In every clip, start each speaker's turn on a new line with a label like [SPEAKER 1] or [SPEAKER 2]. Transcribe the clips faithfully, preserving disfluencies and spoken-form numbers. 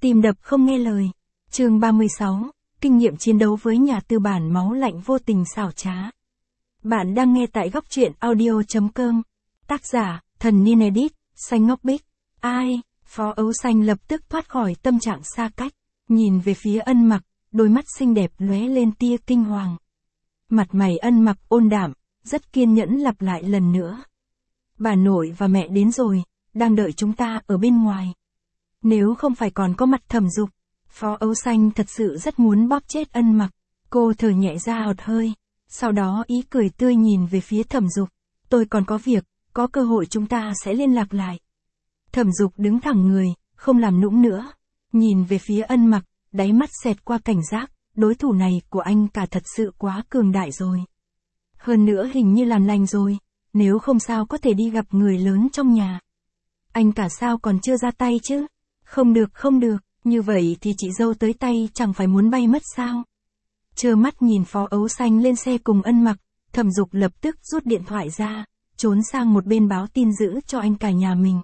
[SPEAKER 1] Tim đập không nghe lời. Chương ba mươi sáu, kinh nghiệm chiến đấu với nhà tư bản máu lạnh vô tình xảo trá. Bạn đang nghe tại góc truyện audio chấm com. Tác giả, Thần Niên Edit, Xanh Ngốc Bích. Ai? Phó Ấu Xanh lập tức thoát khỏi tâm trạng xa cách, nhìn về phía Ân Mặc, đôi mắt xinh đẹp lóe lên tia kinh hoàng. Mặt mày Ân Mặc ôn đạm, rất kiên nhẫn lặp lại lần nữa. Bà nội và mẹ đến rồi, đang đợi chúng ta ở bên ngoài. Nếu không phải còn có mặt Thẩm Dục, Phó Ấu Xanh thật sự rất muốn bóp chết Ân Mặc. Cô thở nhẹ ra một hơi, sau đó ý cười tươi nhìn về phía Thẩm Dục. Tôi còn có việc, có cơ hội chúng ta sẽ liên lạc lại. Thẩm Dục đứng thẳng người, không làm nũng nữa. Nhìn về phía Ân Mặc, đáy mắt xẹt qua cảnh giác, đối thủ này của anh cả thật sự quá cường đại rồi. Hơn nữa hình như làm lành rồi, nếu không sao có thể đi gặp người lớn trong nhà. Anh cả sao còn chưa ra tay chứ? Không được không được, như vậy thì chị dâu tới tay chẳng phải muốn bay mất sao? Trơ mắt nhìn Phó Ấu Xanh lên xe cùng Ân Mặc, Thẩm Dục lập tức rút điện thoại ra, trốn sang một bên báo tin dữ cho anh cả nhà mình.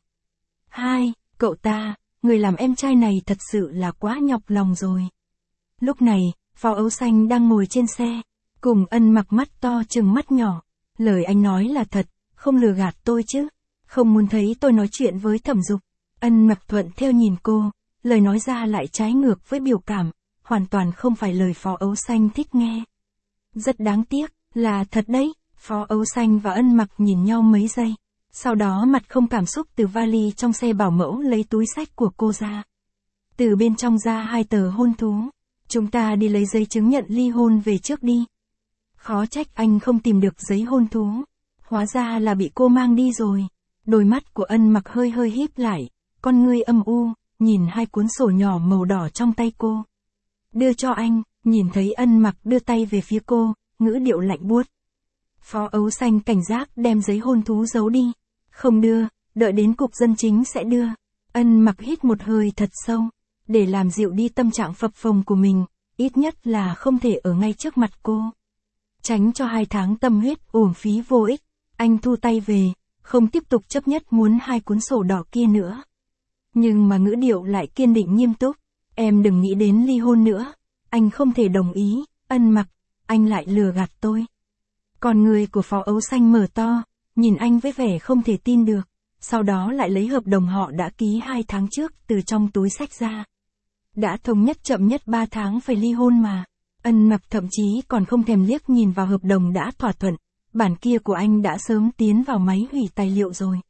[SPEAKER 1] Hai, cậu ta, người làm em trai này thật sự là quá nhọc lòng rồi. Lúc này, Phó Ấu Xanh đang ngồi trên xe, cùng Ân Mặc mắt to trừng mắt nhỏ. Lời anh nói là thật, không lừa gạt tôi chứ. Không muốn thấy tôi nói chuyện với Thẩm Dục. Ân Mặc thuận theo nhìn cô, lời nói ra lại trái ngược với biểu cảm, hoàn toàn không phải lời Phó Ấu Xanh thích nghe. Rất đáng tiếc, là thật đấy. Phó Ấu Xanh và Ân Mặc nhìn nhau mấy giây, sau đó mặt không cảm xúc từ vali trong xe bảo mẫu lấy túi xách của cô ra. Từ bên trong ra hai tờ hôn thú. Chúng ta đi lấy giấy chứng nhận ly hôn về trước đi. Khó trách anh không tìm được giấy hôn thú. Hóa ra là bị cô mang đi rồi. Đôi mắt của Ân Mặc hơi hơi híp lại, con ngươi âm u, nhìn hai cuốn sổ nhỏ màu đỏ trong tay cô. Đưa cho anh, nhìn thấy Ân Mặc đưa tay về phía cô, ngữ điệu lạnh buốt. Phó Ấu Xanh cảnh giác đem giấy hôn thú giấu đi. Không đưa, đợi đến cục dân chính sẽ đưa. Ân Mặc hít một hơi thật sâu, để làm dịu đi tâm trạng phập phồng của mình, ít nhất là không thể ở ngay trước mặt cô. Tránh cho hai tháng tâm huyết uổng phí vô ích, anh thu tay về, không tiếp tục chấp nhất muốn hai cuốn sổ đỏ kia nữa. Nhưng mà ngữ điệu lại kiên định nghiêm túc, em đừng nghĩ đến ly hôn nữa, anh không thể đồng ý. Ân Mặc, anh lại lừa gạt tôi. Còn người của Phó Ấu Xanh mở to, nhìn anh với vẻ không thể tin được, sau đó lại lấy hợp đồng họ đã ký hai tháng trước từ trong túi xách ra. Đã thống nhất chậm nhất ba tháng phải ly hôn mà. Ân Mặc thậm chí còn không thèm liếc nhìn vào hợp đồng đã thỏa thuận, bản kia của anh đã sớm tiến vào máy hủy tài liệu rồi.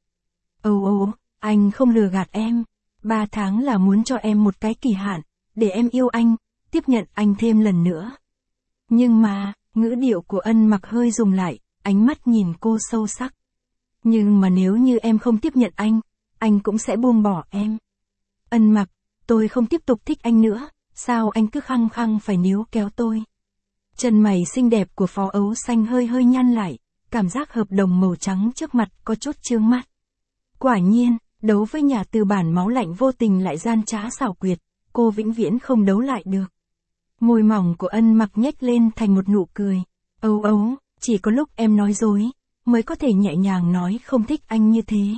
[SPEAKER 1] Ồ ồ, anh không lừa gạt em, ba tháng là muốn cho em một cái kỳ hạn, để em yêu anh, tiếp nhận anh thêm lần nữa. Nhưng mà, ngữ điệu của Ân Mặc hơi rùng lại, ánh mắt nhìn cô sâu sắc. Nhưng mà nếu như em không tiếp nhận anh, anh cũng sẽ buông bỏ em. Ân Mặc, tôi không tiếp tục thích anh nữa, sao anh cứ khăng khăng phải níu kéo tôi? Chân mày xinh đẹp của Phó Ấu Xanh hơi hơi nhăn lại, cảm giác hợp đồng màu trắng trước mặt có chút chướng mắt. Quả nhiên, đấu với nhà tư bản máu lạnh vô tình lại gian trá xảo quyệt, cô vĩnh viễn không đấu lại được. Môi mỏng của Ân Mặc nhếch lên thành một nụ cười. Ấu ấu, chỉ có lúc em nói dối, mới có thể nhẹ nhàng nói không thích anh như thế.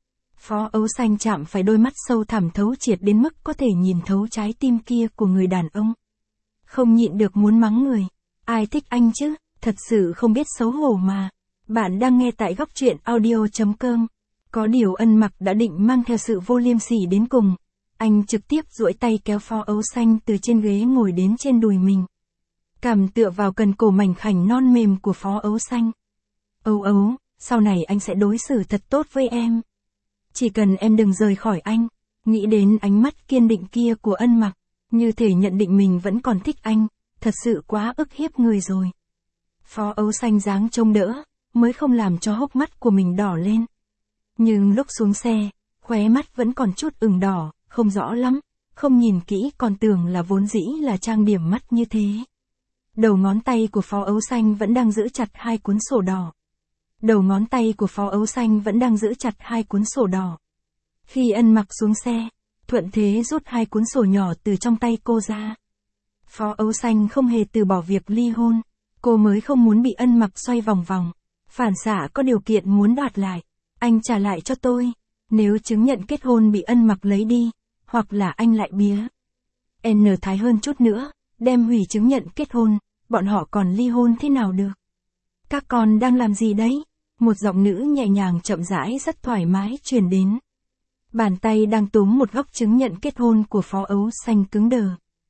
[SPEAKER 1] Phó Ấu Xanh chạm phải đôi mắt sâu thẳm thấu triệt đến mức có thể nhìn thấu trái tim kia của người đàn ông. Không nhịn được muốn mắng người. Ai thích anh chứ, thật sự không biết xấu hổ mà. Bạn đang nghe tại góc truyện audio chấm com. Có điều Ân Mặc đã định mang theo sự vô liêm sỉ đến cùng. Anh trực tiếp duỗi tay kéo Phó Ấu Xanh từ trên ghế ngồi đến trên đùi mình. Cằm tựa vào cần cổ mảnh khảnh non mềm của Phó Ấu Xanh. Ấu ấu, sau này anh sẽ đối xử thật tốt với em. Chỉ cần em đừng rời khỏi anh. Nghĩ đến ánh mắt kiên định kia của Ân Mặc, như thể nhận định mình vẫn còn thích anh, thật sự quá ức hiếp người rồi. Phó Ấu Xanh dáng trông đỡ, mới không làm cho hốc mắt của mình đỏ lên. Nhưng lúc xuống xe, khóe mắt vẫn còn chút ửng đỏ, không rõ lắm, không nhìn kỹ còn tưởng là vốn dĩ là trang điểm mắt như thế. Đầu ngón tay của Phó Ấu Xanh vẫn đang giữ chặt hai cuốn sổ đỏ. Đầu ngón tay của Phó Ấu Xanh vẫn đang giữ chặt hai cuốn sổ đỏ. Khi Ân Mặc xuống xe, thuận thế rút hai cuốn sổ nhỏ từ trong tay cô ra. Phó Ấu Xanh không hề từ bỏ việc ly hôn, cô mới không muốn bị Ân Mặc xoay vòng vòng. Phản xạ có điều kiện muốn đoạt lại. Anh trả lại cho tôi. Nếu chứng nhận kết hôn bị Ân Mặc lấy đi, hoặc là anh lại bía, N thái hơn chút nữa, đem hủy chứng nhận kết hôn, bọn họ còn ly hôn thế nào được. Các con đang làm gì đấy? Một giọng nữ nhẹ nhàng chậm rãi rất thoải mái truyền đến. Bàn tay đang túm một góc chứng nhận kết hôn của Phó Ấu Xanh cứng đờ.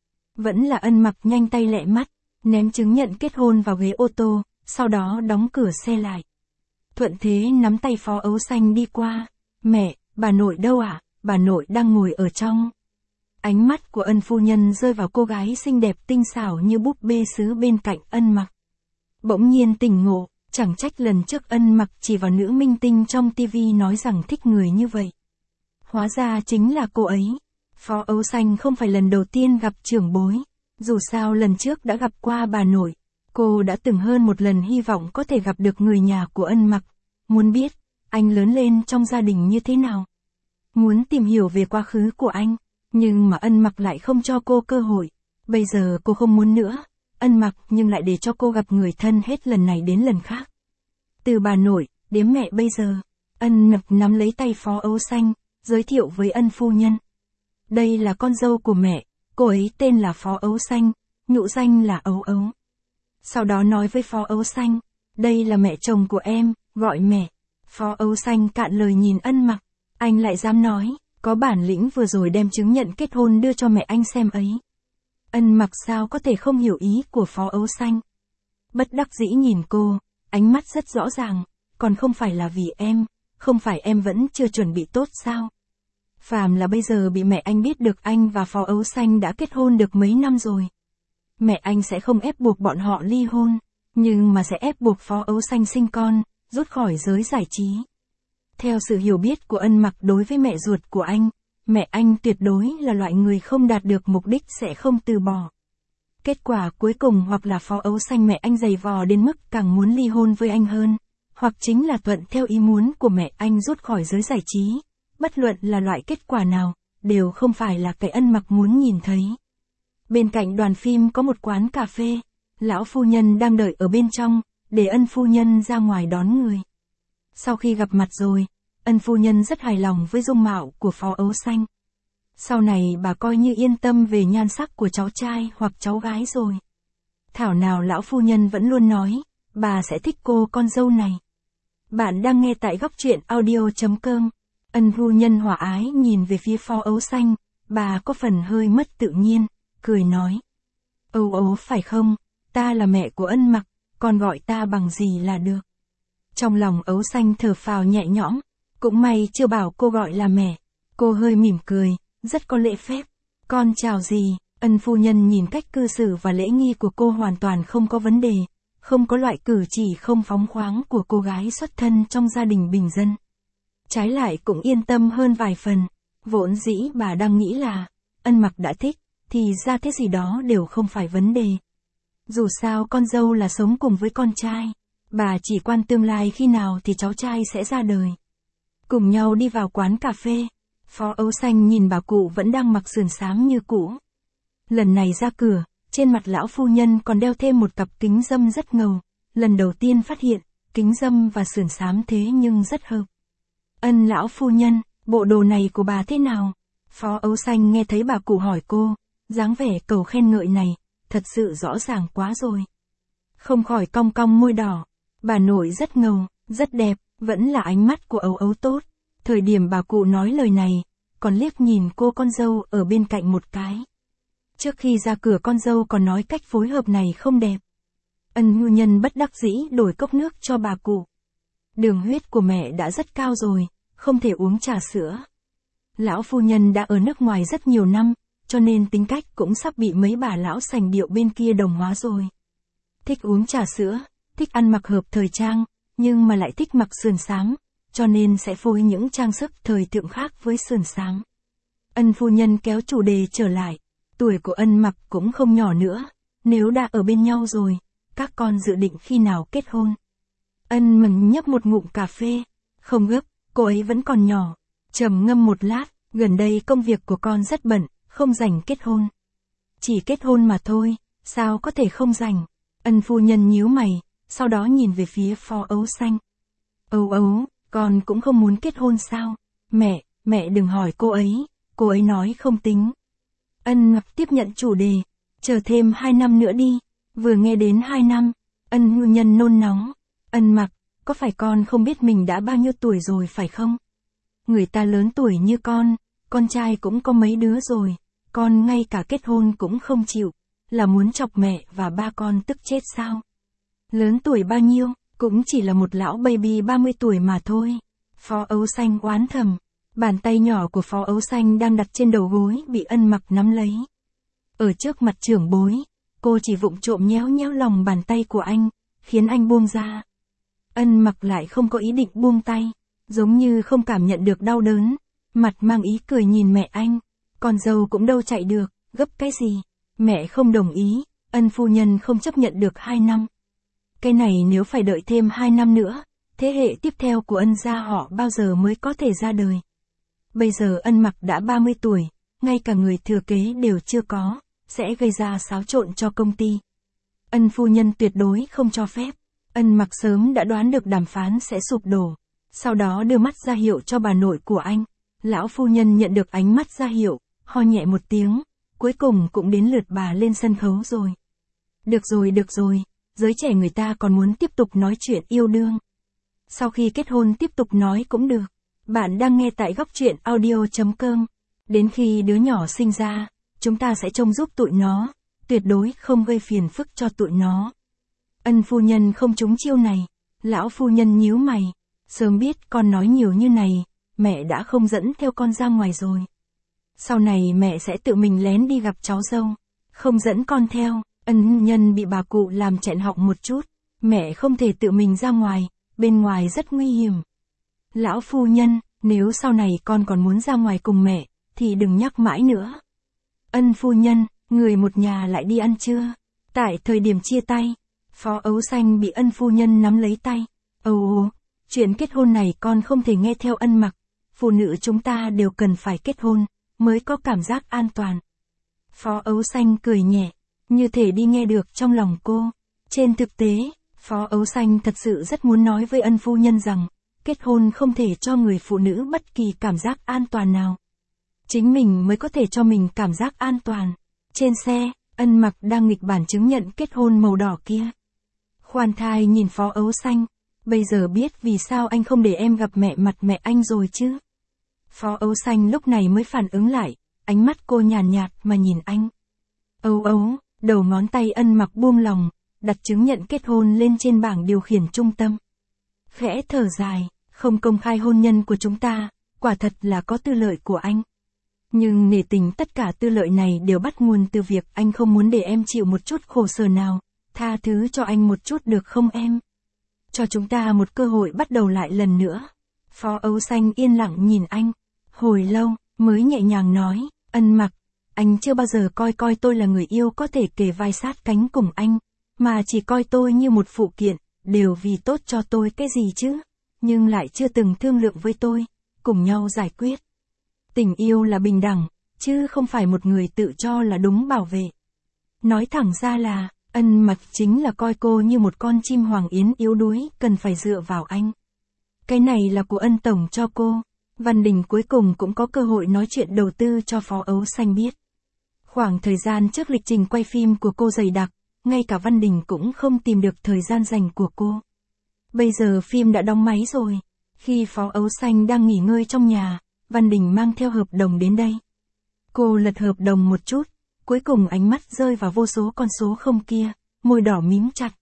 [SPEAKER 1] Vẫn là Ân Mặc nhanh tay lẹ mắt, ném chứng nhận kết hôn vào ghế ô tô, sau đó đóng cửa xe lại. Thuận thế nắm tay Phó Ấu Xanh đi qua. Mẹ, bà nội đâu ạ? À? Bà nội đang ngồi ở trong. Ánh mắt của Ân phu nhân rơi vào cô gái xinh đẹp tinh xảo như búp bê sứ bên cạnh Ân Mặc. Bỗng nhiên tỉnh ngộ, chẳng trách lần trước Ân Mặc chỉ vào nữ minh tinh trong tivi nói rằng thích người như vậy. Hóa ra chính là cô ấy. Phó Ấu Xanh không phải lần đầu tiên gặp trưởng bối. Dù sao lần trước đã gặp qua bà nội. Cô đã từng hơn một lần hy vọng có thể gặp được người nhà của Ân Mặc. Muốn biết, anh lớn lên trong gia đình như thế nào. Muốn tìm hiểu về quá khứ của anh. Nhưng mà Ân Mặc lại không cho cô cơ hội. Bây giờ cô không muốn nữa. Ân Mặc nhưng lại để cho cô gặp người thân hết lần này đến lần khác. Từ bà nội, đến mẹ bây giờ. Ân Mặc nắm lấy tay Phó Ấu Xanh, giới thiệu với Ân phu nhân. Đây là con dâu của mẹ, cô ấy tên là Phó Ấu Xanh, nhũ danh là Ấu Ấu. Sau đó nói với Phó Ấu Xanh, đây là mẹ chồng của em, gọi mẹ. Phó Ấu Xanh cạn lời nhìn Ân Mặc, anh lại dám nói, có bản lĩnh vừa rồi đem chứng nhận kết hôn đưa cho mẹ anh xem ấy. Ân Mặc sao có thể không hiểu ý của Phó Ấu Xanh. Bất đắc dĩ nhìn cô, ánh mắt rất rõ ràng, còn không phải là vì em, không phải em vẫn chưa chuẩn bị tốt sao? Phàm là bây giờ bị mẹ anh biết được anh và Phó Ấu Xanh đã kết hôn được mấy năm rồi. Mẹ anh sẽ không ép buộc bọn họ ly hôn, nhưng mà sẽ ép buộc Phó Ấu Xanh sinh con, rút khỏi giới giải trí. Theo sự hiểu biết của Ân Mặc đối với mẹ ruột của anh, mẹ anh tuyệt đối là loại người không đạt được mục đích sẽ không từ bỏ. Kết quả cuối cùng hoặc là Phó Ấu Xanh mẹ anh giày vò đến mức càng muốn ly hôn với anh hơn, hoặc chính là thuận theo ý muốn của mẹ anh rút khỏi giới giải trí. Bất luận là loại kết quả nào, đều không phải là cái Ân Mặc muốn nhìn thấy. Bên cạnh đoàn phim có một quán cà phê, lão phu nhân đang đợi ở bên trong, để Ân phu nhân ra ngoài đón người. Sau khi gặp mặt rồi, Ân phu nhân rất hài lòng với dung mạo của Phó Ấu Xanh. Sau này bà coi như yên tâm về nhan sắc của cháu trai hoặc cháu gái rồi. Thảo nào lão phu nhân vẫn luôn nói, bà sẽ thích cô con dâu này. Bạn đang nghe tại góc truyện audio chấm com. Ân phu nhân hòa ái nhìn về phía Phó Ấu Xanh, bà có phần hơi mất tự nhiên, cười nói. Ấu Ấu phải không, ta là mẹ của Ân Mặc, con gọi ta bằng gì là được. Trong lòng Ấu Xanh thở phào nhẹ nhõm, cũng may chưa bảo cô gọi là mẹ. Cô hơi mỉm cười, rất có lễ phép. Con chào gì, Ân phu nhân nhìn cách cư xử và lễ nghi của cô hoàn toàn không có vấn đề, không có loại cử chỉ không phóng khoáng của cô gái xuất thân trong gia đình bình dân. Trái lại cũng yên tâm hơn vài phần, vốn dĩ bà đang nghĩ là, Ân Mặc đã thích, thì ra thế gì đó đều không phải vấn đề. Dù sao con dâu là sống cùng với con trai, bà chỉ quan tương lai khi nào thì cháu trai sẽ ra đời. Cùng nhau đi vào quán cà phê, Phó Ấu Xanh nhìn bà cụ vẫn đang mặc sườn xám như cũ. Lần này ra cửa, trên mặt lão phu nhân còn đeo thêm một cặp kính râm rất ngầu, lần đầu tiên phát hiện, kính râm và sườn xám thế nhưng rất hợp. Ân lão phu nhân, bộ đồ này của bà thế nào? Phó Ấu Xanh nghe thấy bà cụ hỏi cô, dáng vẻ cầu khen ngợi này, thật sự rõ ràng quá rồi. Không khỏi cong cong môi đỏ, bà nội rất ngầu, rất đẹp, vẫn là ánh mắt của Ấu Ấu tốt. Thời điểm bà cụ nói lời này, còn liếc nhìn cô con dâu ở bên cạnh một cái. Trước khi ra cửa con dâu còn nói cách phối hợp này không đẹp. Ân phu nhân bất đắc dĩ đổi cốc nước cho bà cụ. Đường huyết của mẹ đã rất cao rồi, không thể uống trà sữa. Lão phu nhân đã ở nước ngoài rất nhiều năm, cho nên tính cách cũng sắp bị mấy bà lão sành điệu bên kia đồng hóa rồi. Thích uống trà sữa, thích ăn mặc hợp thời trang, nhưng mà lại thích mặc sườn xám, cho nên sẽ phối những trang sức thời thượng khác với sườn xám. Ân phu nhân kéo chủ đề trở lại, tuổi của Ân Mặc cũng không nhỏ nữa, nếu đã ở bên nhau rồi, các con dự định khi nào kết hôn. Ân mừng nhấp một ngụm cà phê, không gấp, cô ấy vẫn còn nhỏ, trầm ngâm một lát, gần đây công việc của con rất bận, không rảnh kết hôn. Chỉ kết hôn mà thôi, sao có thể không rảnh. Ân phu nhân nhíu mày, sau đó nhìn về phía Phó Ấu Xanh. Ấu Ấu, con cũng không muốn kết hôn sao? Mẹ, mẹ đừng hỏi cô ấy, cô ấy nói không tính. Ân Mặc tiếp nhận chủ đề. Chờ thêm hai năm nữa đi. Vừa nghe đến hai năm, Ân Ngư Nhân nôn nóng. Ân Mặc, có phải con không biết mình đã bao nhiêu tuổi rồi phải không? Người ta lớn tuổi như con, con trai cũng có mấy đứa rồi, con ngay cả kết hôn cũng không chịu, là muốn chọc mẹ và ba con tức chết sao? Lớn tuổi bao nhiêu, cũng chỉ là một lão baby ba mươi tuổi mà thôi. Phó Ấu Xanh oán thầm, bàn tay nhỏ của Phó Ấu Xanh đang đặt trên đầu gối bị Ân Mặc nắm lấy. Ở trước mặt trưởng bối, cô chỉ vụng trộm nhéo nhéo lòng bàn tay của anh, khiến anh buông ra. Ân Mặc lại không có ý định buông tay, giống như không cảm nhận được đau đớn, mặt mang ý cười nhìn mẹ anh, con dâu cũng đâu chạy được, gấp cái gì, mẹ không đồng ý, Ân phu nhân không chấp nhận được hai năm. Cái này nếu phải đợi thêm hai năm nữa, thế hệ tiếp theo của Ân gia họ bao giờ mới có thể ra đời. Bây giờ Ân Mặc đã ba mươi tuổi, ngay cả người thừa kế đều chưa có, sẽ gây ra xáo trộn cho công ty. Ân phu nhân tuyệt đối không cho phép. Ân Mặc sớm đã đoán được đàm phán sẽ sụp đổ, sau đó đưa mắt ra hiệu cho bà nội của anh. Lão phu nhân nhận được ánh mắt ra hiệu, ho nhẹ một tiếng, cuối cùng cũng đến lượt bà lên sân khấu rồi. Được rồi được rồi, giới trẻ người ta còn muốn tiếp tục nói chuyện yêu đương. Sau khi kết hôn tiếp tục nói cũng được. Bạn đang nghe tại góc truyện audio chấm com. Đến khi đứa nhỏ sinh ra, chúng ta sẽ trông giúp tụi nó, tuyệt đối không gây phiền phức cho tụi nó. Ân phu nhân không trúng chiêu này. Lão phu nhân nhíu mày. Sớm biết con nói nhiều như này, mẹ đã không dẫn theo con ra ngoài rồi. Sau này mẹ sẽ tự mình lén đi gặp cháu dâu, không dẫn con theo. Ân nhân bị bà cụ làm chẹn họng một chút. Mẹ không thể tự mình ra ngoài, bên ngoài rất nguy hiểm. Lão phu nhân, nếu sau này con còn muốn ra ngoài cùng mẹ, thì đừng nhắc mãi nữa. Ân phu nhân, người một nhà lại đi ăn trưa. Tại thời điểm chia tay, Phó Ấu Xanh bị Ân phu nhân nắm lấy tay. Ồ, chuyện kết hôn này con không thể nghe theo Ân Mặc. Phụ nữ chúng ta đều cần phải kết hôn, mới có cảm giác an toàn. Phó Ấu Xanh cười nhẹ, như thể đi nghe được trong lòng cô. Trên thực tế, Phó Ấu Xanh thật sự rất muốn nói với Ân phu nhân rằng, kết hôn không thể cho người phụ nữ bất kỳ cảm giác an toàn nào. Chính mình mới có thể cho mình cảm giác an toàn. Trên xe, Ân Mặc đang nghịch bản chứng nhận kết hôn màu đỏ kia. Khoan thai nhìn Phó Ấu Xanh, bây giờ biết vì sao anh không để em gặp mẹ mặt mẹ anh rồi chứ. Phó Ấu Xanh lúc này mới phản ứng lại, ánh mắt cô nhàn nhạt mà nhìn anh. Ấu ấu, đầu ngón tay Ân Mặc buông lòng, đặt chứng nhận kết hôn lên trên bảng điều khiển trung tâm. Khẽ thở dài, không công khai hôn nhân của chúng ta, quả thật là có tư lợi của anh. Nhưng nể tình tất cả tư lợi này đều bắt nguồn từ việc anh không muốn để em chịu một chút khổ sở nào, tha thứ cho anh một chút được không em? Cho chúng ta một cơ hội bắt đầu lại lần nữa. Phó Ấu Xanh yên lặng nhìn anh, hồi lâu, mới nhẹ nhàng nói, Ân Mặc, anh chưa bao giờ coi coi tôi là người yêu có thể kề vai sát cánh cùng anh, mà chỉ coi tôi như một phụ kiện, đều vì tốt cho tôi cái gì chứ, nhưng lại chưa từng thương lượng với tôi, cùng nhau giải quyết. Tình yêu là bình đẳng, chứ không phải một người tự cho là đúng bảo vệ. Nói thẳng ra là, Ân Mặc chính là coi cô như một con chim hoàng yến yếu đuối, cần phải dựa vào anh. Cái này là của Ân Tổng cho cô. Văn Đình cuối cùng cũng có cơ hội nói chuyện đầu tư cho Phó Ấu Xanh biết. Khoảng thời gian trước lịch trình quay phim của cô dày đặc, ngay cả Văn Đình cũng không tìm được thời gian dành của cô. Bây giờ phim đã đóng máy rồi. Khi Phó Ấu Xanh đang nghỉ ngơi trong nhà, Văn Đình mang theo hợp đồng đến đây. Cô lật hợp đồng một chút, cuối cùng ánh mắt rơi vào vô số con số không kia, môi đỏ mím chặt.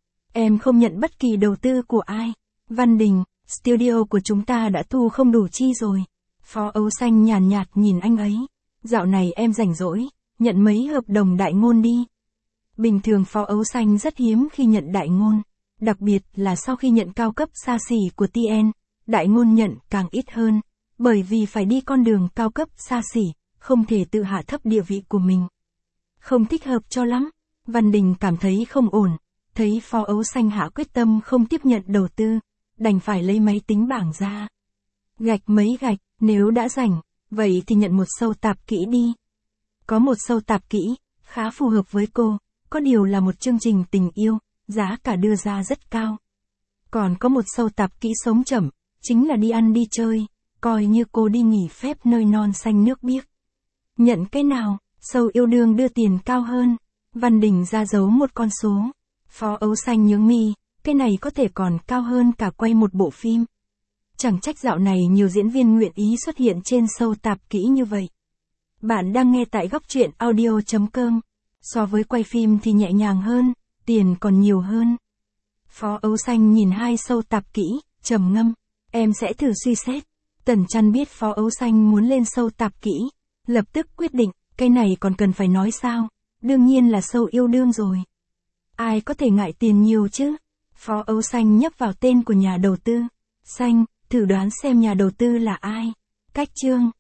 [SPEAKER 1] Em không nhận bất kỳ đầu tư của ai. Văn Đình, studio của chúng ta đã thu không đủ chi rồi. Phó Ấu Xanh nhàn nhạt nhìn anh ấy. Dạo này em rảnh rỗi, nhận mấy hợp đồng đại ngôn đi. Bình thường Phó Ấu Xanh rất hiếm khi nhận đại ngôn, đặc biệt là sau khi nhận cao cấp xa xỉ của tê en, đại ngôn nhận càng ít hơn, bởi vì phải đi con đường cao cấp xa xỉ, không thể tự hạ thấp địa vị của mình. Không thích hợp cho lắm. Văn Đình cảm thấy không ổn, thấy Phó Ấu Xanh hạ quyết tâm không tiếp nhận đầu tư, đành phải lấy máy tính bảng ra. Gạch mấy gạch, nếu đã rảnh, vậy thì nhận một sâu tạp kỹ đi. Có một sâu tạp kỹ, khá phù hợp với cô, có điều là một chương trình tình yêu, giá cả đưa ra rất cao. Còn có một sâu tạp kỹ sống chậm, chính là đi ăn đi chơi, coi như cô đi nghỉ phép nơi non xanh nước biếc. Nhận cái nào? Sâu yêu đương đưa tiền cao hơn. Văn Đình ra giấu một con số. Phó Ấu Xanh nhướng mi, cái này có thể còn cao hơn cả quay một bộ phim. Chẳng trách dạo này nhiều diễn viên nguyện ý xuất hiện trên show tạp kỹ như vậy. Bạn đang nghe tại góc truyện audio chấm com. So với quay phim thì nhẹ nhàng hơn, tiền còn nhiều hơn. Phó Ấu Xanh nhìn hai show tạp kỹ, trầm ngâm. Em sẽ thử suy xét. Tần Chăn biết Phó Ấu Xanh muốn lên show tạp kỹ. Lập tức quyết định, cái này còn cần phải nói sao? Đương nhiên là show yêu đương rồi. Ai có thể ngại tiền nhiều chứ? Phó Ấu Xanh nhấp vào tên của nhà đầu tư. Xanh, thử đoán xem nhà đầu tư là ai. Cách Trương,